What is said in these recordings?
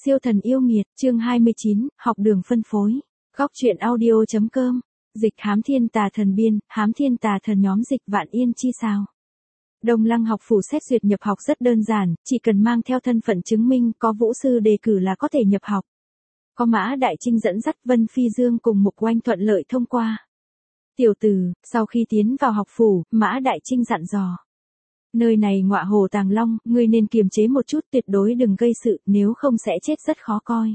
Siêu thần yêu nghiệt, chương 29, học đường phân phối. Góc truyện audio.com. Dịch hám thiên tà thần biên, hám thiên tà thần nhóm dịch vạn yên chi sao. Đông Lăng học phủ xét duyệt nhập học rất đơn giản, chỉ cần mang theo thân phận chứng minh có vũ sư đề cử là có thể nhập học. Có Mã Đại Trinh dẫn dắt Vân Phi Dương cùng Mục Oanh thuận lợi thông qua. Tiểu tử, sau khi tiến vào học phủ, Mã Đại Trinh dặn dò. Nơi này ngọa hồ tàng long, ngươi nên kiềm chế một chút, tuyệt đối đừng gây sự, nếu không sẽ chết rất khó coi.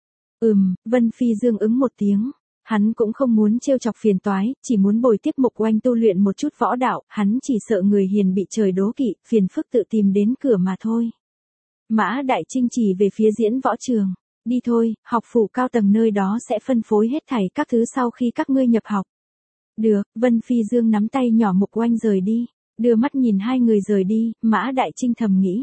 Vân Phi Dương ứng một tiếng. Hắn cũng không muốn trêu chọc phiền toái, chỉ muốn bồi tiếp Mục Oanh tu luyện một chút võ đạo, hắn chỉ sợ người hiền bị trời đố kỵ, phiền phức tự tìm đến cửa mà thôi. Mã Đại Trinh chỉ về phía diễn võ trường. Đi thôi, học phủ cao tầng nơi đó sẽ phân phối hết thảy các thứ sau khi các ngươi nhập học. Được, Vân Phi Dương nắm tay nhỏ Mục Oanh rời đi. Đưa mắt nhìn hai người rời đi, Mã Đại Trinh thầm nghĩ.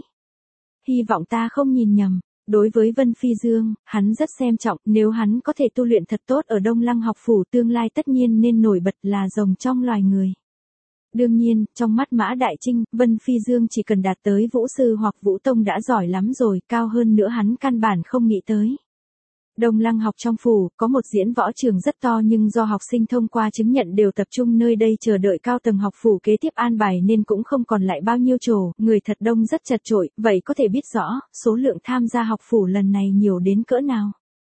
Hy vọng ta không nhìn nhầm. Đối với Vân Phi Dương, hắn rất xem trọng, nếu hắn có thể tu luyện thật tốt ở Đông Lăng học phủ tương lai tất nhiên nên nổi bật là rồng trong loài người. Đương nhiên, trong mắt Mã Đại Trinh, Vân Phi Dương chỉ cần đạt tới vũ sư hoặc vũ tông đã giỏi lắm rồi, cao hơn nữa hắn căn bản không nghĩ tới. Đông Lăng học trong phủ, có một diễn võ trường rất to nhưng do học sinh thông qua chứng nhận đều tập trung nơi đây chờ đợi cao tầng học phủ kế tiếp an bài nên cũng không còn lại bao nhiêu chỗ, người thật đông rất chật chội, vậy có thể biết rõ, số lượng tham gia học phủ lần này nhiều đến cỡ nào.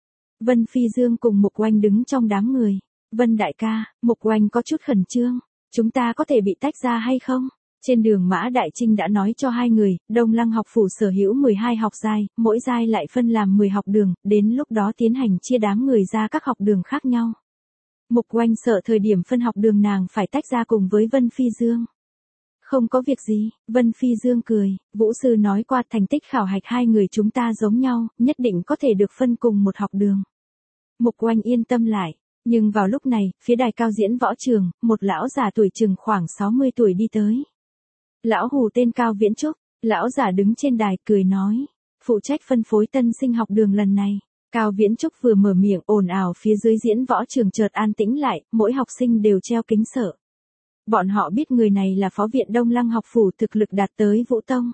Vân Phi Dương cùng Mục Oanh đứng trong đám người. Vân đại ca, Mục Oanh có chút khẩn trương, chúng ta có thể bị tách ra hay không? Trên đường Mã Đại Trinh đã nói cho hai người, Đông Lăng học phủ sở hữu 12 học giai, mỗi giai lại phân làm 10 học đường, đến lúc đó tiến hành chia đám người ra các học đường khác nhau. Mục Oanh sợ thời điểm phân học đường nàng phải tách ra cùng với Vân Phi Dương. Không có việc gì, Vân Phi Dương cười, vũ sư nói qua thành tích khảo hạch hai người chúng ta giống nhau, nhất định có thể được phân cùng một học đường. Mục Oanh yên tâm lại. Nhưng vào lúc này, phía đài cao diễn võ trường, một lão già tuổi chừng khoảng 60 tuổi đi tới. Lão Hù tên Cao Viễn Trúc, lão giả đứng trên đài cười nói, phụ trách phân phối tân sinh học đường lần này. Cao Viễn Trúc vừa mở miệng ồn ào phía dưới diễn võ trường chợt an tĩnh lại, mỗi học sinh đều treo kính sợ. Bọn họ biết người này là phó viện Đông Lăng học phủ thực lực đạt tới Vũ Tông.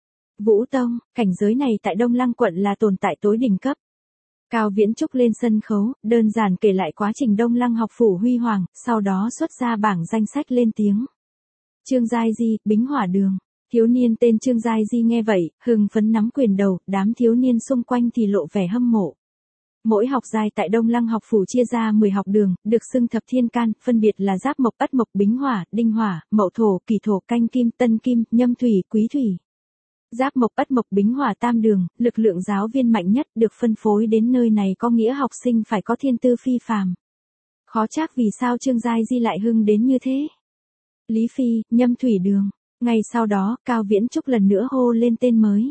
Vũ Tông, cảnh giới này tại Đông Lăng quận là tồn tại tối đỉnh cấp. Cao Viễn Trúc lên sân khấu, đơn giản kể lại quá trình Đông Lăng học phủ huy hoàng, sau đó xuất ra bảng danh sách lên tiếng. Trương Giai Di, Bính Hỏa Đường. Thiếu niên tên Trương Giai Di nghe vậy, hưng phấn nắm quyền đầu, đám thiếu niên xung quanh thì lộ vẻ hâm mộ. Mỗi học giai tại Đông Lăng học phủ chia ra 10 học đường, được xưng thập thiên can, phân biệt là Giáp Mộc, Ất Mộc, Bính Hỏa, Đinh Hỏa, Mậu Thổ, Kỷ Thổ, Canh Kim, Tân Kim, Nhâm Thủy, Quý Thủy. Giáp Mộc, Ất Mộc, Bính Hỏa tam đường, lực lượng giáo viên mạnh nhất được phân phối đến nơi này có nghĩa học sinh phải có thiên tư phi phàm. Khó trách vì sao Trương Giai Di lại hưng đến như thế. Lý Phi, Nhâm Thủy đường. Ngay sau đó, Cao Viễn Trúc lần nữa hô lên tên mới.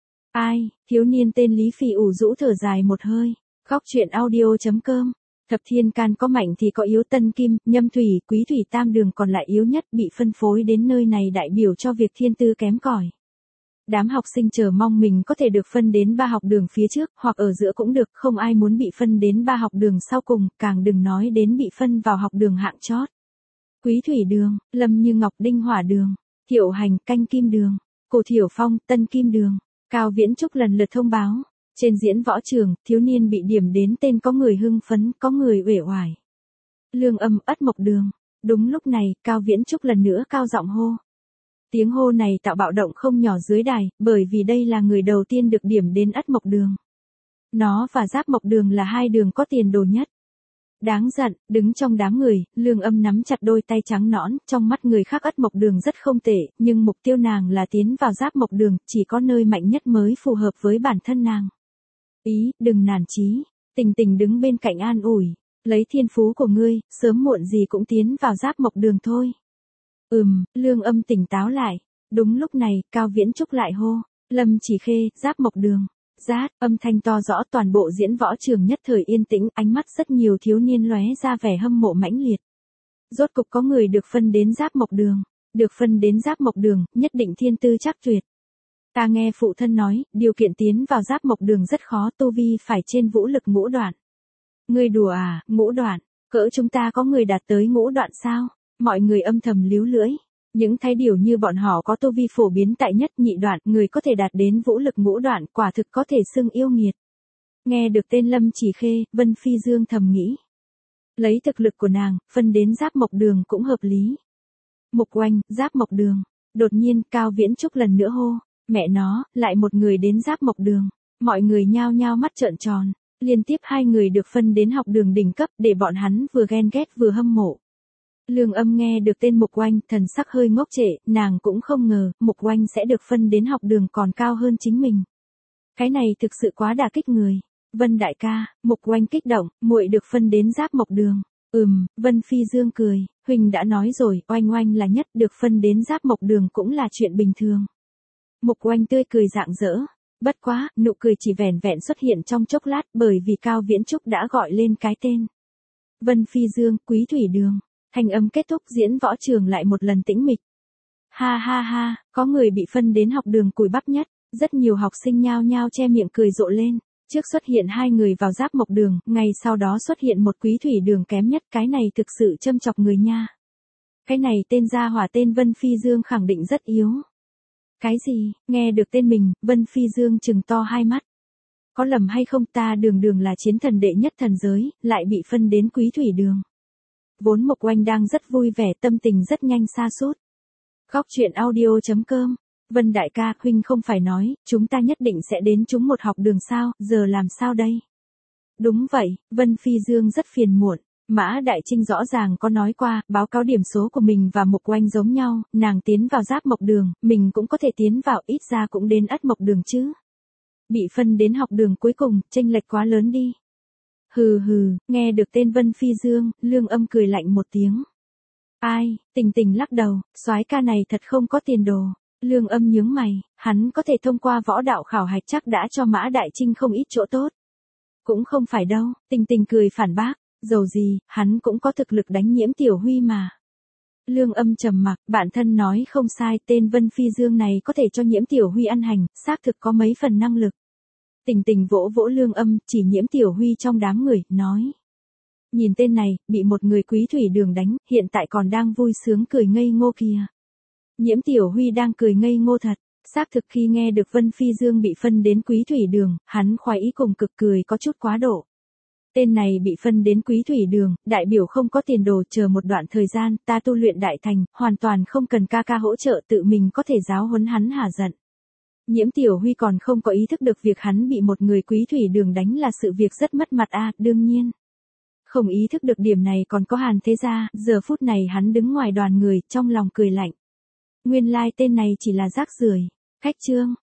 Ai, thiếu niên tên Lý Phi ủ rũ thở dài một hơi. Góc truyện audio.com. Thập thiên can có mạnh thì có yếu, Tân Kim, Nhâm Thủy, Quý Thủy tam đường còn lại yếu nhất bị phân phối đến nơi này đại biểu cho việc thiên tư kém cỏi. Đám học sinh chờ mong mình có thể được phân đến 3 học đường phía trước, hoặc ở giữa cũng được, không ai muốn bị phân đến 3 học đường sau cùng, càng đừng nói đến bị phân vào học đường hạng chót. Quý Thủy đường, Lâm Như Ngọc, Đinh Hỏa đường, Thiệu Hành, Canh Kim đường, Cổ Thiểu Phong, Tân Kim đường. Cao Viễn Trúc lần lượt thông báo. Trên diễn võ trường, thiếu niên bị điểm đến tên có người hưng phấn, có người uể oải. Lương Âm, Ất Mộc đường. Đúng lúc này, Cao Viễn Trúc lần nữa cao giọng hô. Tiếng hô này tạo bạo động không nhỏ dưới đài, bởi vì đây là người đầu tiên được điểm đến Ất Mộc đường. Nó và Giáp Mộc đường là hai đường có tiền đồ nhất. Đáng giận, đứng trong đám người, Lương Âm nắm chặt đôi tay trắng nõn, trong mắt người khác Ất Mộc đường rất không tệ, nhưng mục tiêu nàng là tiến vào Giáp Mộc đường, chỉ có nơi mạnh nhất mới phù hợp với bản thân nàng. Ý, đừng nản chí. Tình Tình đứng bên cạnh an ủi, lấy thiên phú của ngươi, sớm muộn gì cũng tiến vào Giáp Mộc đường thôi. Lương Âm tỉnh táo lại. Đúng lúc này, Cao Viễn Trúc lại hô, Lâm Chỉ Khê, Giáp Mộc đường. Rát, âm thanh to rõ, toàn bộ diễn võ trường nhất thời yên tĩnh, ánh mắt rất nhiều thiếu niên lóe ra vẻ hâm mộ mãnh liệt. Rốt cục có người được phân đến Giáp Mộc đường. Được phân đến Giáp Mộc đường, nhất định thiên tư chắc tuyệt. Ta nghe phụ thân nói, điều kiện tiến vào Giáp Mộc đường rất khó, tu vi phải trên vũ lực ngũ đoạn. Ngươi đùa à, ngũ đoạn, cỡ chúng ta có người đạt tới ngũ đoạn sao? Mọi người âm thầm líu lưỡi. Những thái điểu như bọn họ có tu vi phổ biến tại nhất nhị đoạn, người có thể đạt đến vũ lực ngũ đoạn, quả thực có thể xưng yêu nghiệt. Nghe được tên Lâm Chỉ Khê, Vân Phi Dương thầm nghĩ. Lấy thực lực của nàng, phân đến Giáp Mộc Đường cũng hợp lý. Mục Oanh, Giáp Mộc Đường. Đột nhiên, Cao Viễn Trúc lần nữa hô. Mẹ nó, lại một người đến Giáp Mộc Đường. Mọi người nhao nhao mắt trợn tròn. Liên tiếp 2 người được phân đến học đường đỉnh cấp để bọn hắn vừa ghen ghét vừa hâm mộ. Lương Âm nghe được tên Mục Oanh, thần sắc hơi ngốc trệ, nàng cũng không ngờ, Mục Oanh sẽ được phân đến học đường còn cao hơn chính mình. Cái này thực sự quá đả kích người. Vân đại ca, Mục Oanh kích động, muội được phân đến Giáp Mộc Đường. Vân Phi Dương cười, huynh đã nói rồi, Oanh Oanh là nhất, được phân đến Giáp Mộc Đường cũng là chuyện bình thường. Mục Oanh tươi cười rạng rỡ. Bất quá, nụ cười chỉ vẻn vẹn xuất hiện trong chốc lát bởi vì Cao Viễn Trúc đã gọi lên cái tên. Vân Phi Dương, Quý Thủy Đường. Thanh âm kết thúc, diễn võ trường lại một lần tĩnh mịch. Ha ha ha, có người bị phân đến học đường cùi bắp nhất, rất nhiều học sinh nhao nhao che miệng cười rộ lên. Trước xuất hiện 2 người vào Giáp Mộc Đường, ngay sau đó xuất hiện một Quý Thủy Đường kém nhất, cái này thực sự châm chọc người nha. Cái này tên gia hỏa tên Vân Phi Dương khẳng định rất yếu. Cái gì, nghe được tên mình, Vân Phi Dương trừng to hai mắt. Có lầm hay không, ta đường là chiến thần đệ nhất thần giới, lại bị phân đến Quý Thủy Đường. Vốn Mục Oanh đang rất vui vẻ, tâm tình rất nhanh sa sút. Góc truyện audio.com. Vân đại ca, huynh không phải nói, chúng ta nhất định sẽ đến chúng một học đường sao, giờ làm sao đây? Đúng vậy, Vân Phi Dương rất phiền muộn. Mã Đại Trinh rõ ràng có nói qua, báo cáo điểm số của mình và Mục Oanh giống nhau, nàng tiến vào Giáp Mộc Đường, mình cũng có thể tiến vào, ít ra cũng đến Ất Mộc Đường chứ. Bị phân đến học đường cuối cùng, chênh lệch quá lớn đi. Hừ hừ, nghe được tên Vân Phi Dương, Lương Âm cười lạnh một tiếng. Ai, Tình Tình lắc đầu, soái ca này thật không có tiền đồ. Lương Âm nhướng mày, hắn có thể thông qua võ đạo khảo hạch chắc đã cho Mã Đại Trinh không ít chỗ tốt. Cũng không phải đâu, Tình Tình cười phản bác, dầu gì, hắn cũng có thực lực đánh Nhiễm Tiểu Huy mà. Lương Âm trầm mặc, bản thân nói không sai, tên Vân Phi Dương này có thể cho Nhiễm Tiểu Huy ăn hành, xác thực có mấy phần năng lực. Tình Tình vỗ vỗ Lương Âm, chỉ Nhiễm Tiểu Huy trong đám người, nói. Nhìn tên này, bị một người Quý Thủy Đường đánh, hiện tại còn đang vui sướng cười ngây ngô kìa. Nhiễm Tiểu Huy đang cười ngây ngô thật, xác thực khi nghe được Vân Phi Dương bị phân đến Quý Thủy Đường, hắn khoái ý cùng cực cười có chút quá độ. Tên này bị phân đến Quý Thủy Đường, đại biểu không có tiền đồ, chờ một đoạn thời gian, ta tu luyện đại thành, hoàn toàn không cần ca ca hỗ trợ, tự mình có thể giáo huấn hắn hả giận. Nhiễm Tiểu Huy còn không có ý thức được việc hắn bị một người Quý Thủy Đường đánh là sự việc rất mất mặt đương nhiên. Không ý thức được điểm này còn có Hàn Thế Gia, giờ phút này hắn đứng ngoài đoàn người, trong lòng cười lạnh. Nguyên lai tên này chỉ là rác rưởi. Khách chương.